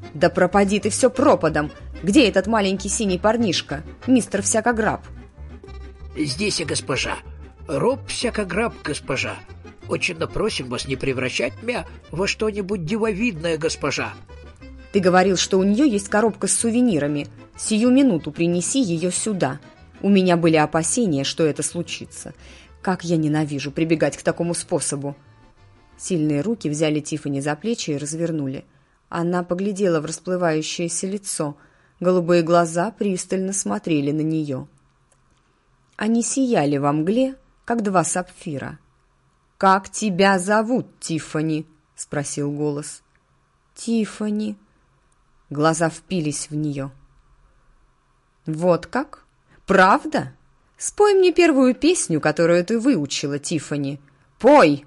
Да пропади ты все пропадом! Где этот маленький синий парнишка, мистер Всякограб? Здесь, госпожа. Роб Всякограб, госпожа. Очень просим вас не превращать меня во что-нибудь дивовидное, госпожа. Ты говорил, что у нее есть коробка с сувенирами. Сию минуту принеси ее сюда. У меня были опасения, что это случится. Как я ненавижу прибегать к такому способу. Сильные руки взяли Тиффани за плечи и развернули. Она поглядела в расплывающееся лицо. Голубые глаза пристально смотрели на нее. Они сияли во мгле, как два сапфира. «Как тебя зовут, Тиффани?» — спросил голос. «Тиффани». Глаза впились в нее. «Вот как? Правда? Спой мне первую песню, которую ты выучила, Тиффани. Пой!»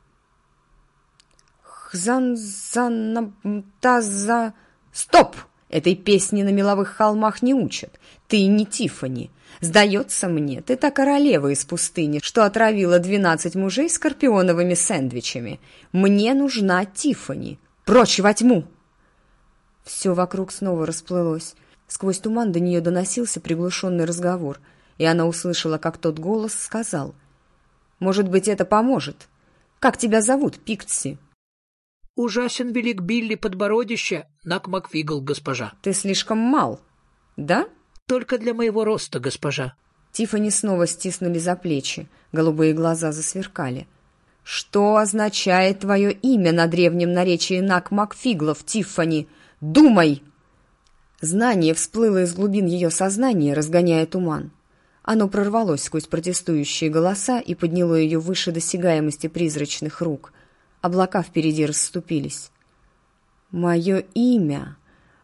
«Хзан-зан-таза...» «Стоп! Этой песни на меловых холмах не учат. Ты не Тиффани. Сдается мне, ты та королева из пустыни, что отравила 12 мужей скорпионовыми сэндвичами. Мне нужна Тиффани. Прочь во тьму!» Все вокруг снова расплылось. Сквозь туман до нее доносился приглушенный разговор, и она услышала, как тот голос сказал: «Может быть, это поможет? Как тебя зовут, Пикси?» Ужасен велик Билли Подбородище, Нак Макфигл, госпожа. «Ты слишком мал, да?» Только для моего роста, госпожа. Тиффани снова стиснули за плечи, голубые глаза засверкали. «Что означает твое имя на древнем наречии Нак Макфиглов, Тиффани? Думай!» Знание всплыло из глубин ее сознания, разгоняя туман. Оно прорвалось сквозь протестующие голоса и подняло ее выше досягаемости призрачных рук. Облака впереди расступились. «Мое имя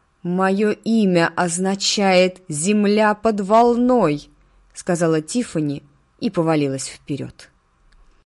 означает «земля под волной», — сказала Тиффани и повалилась вперед.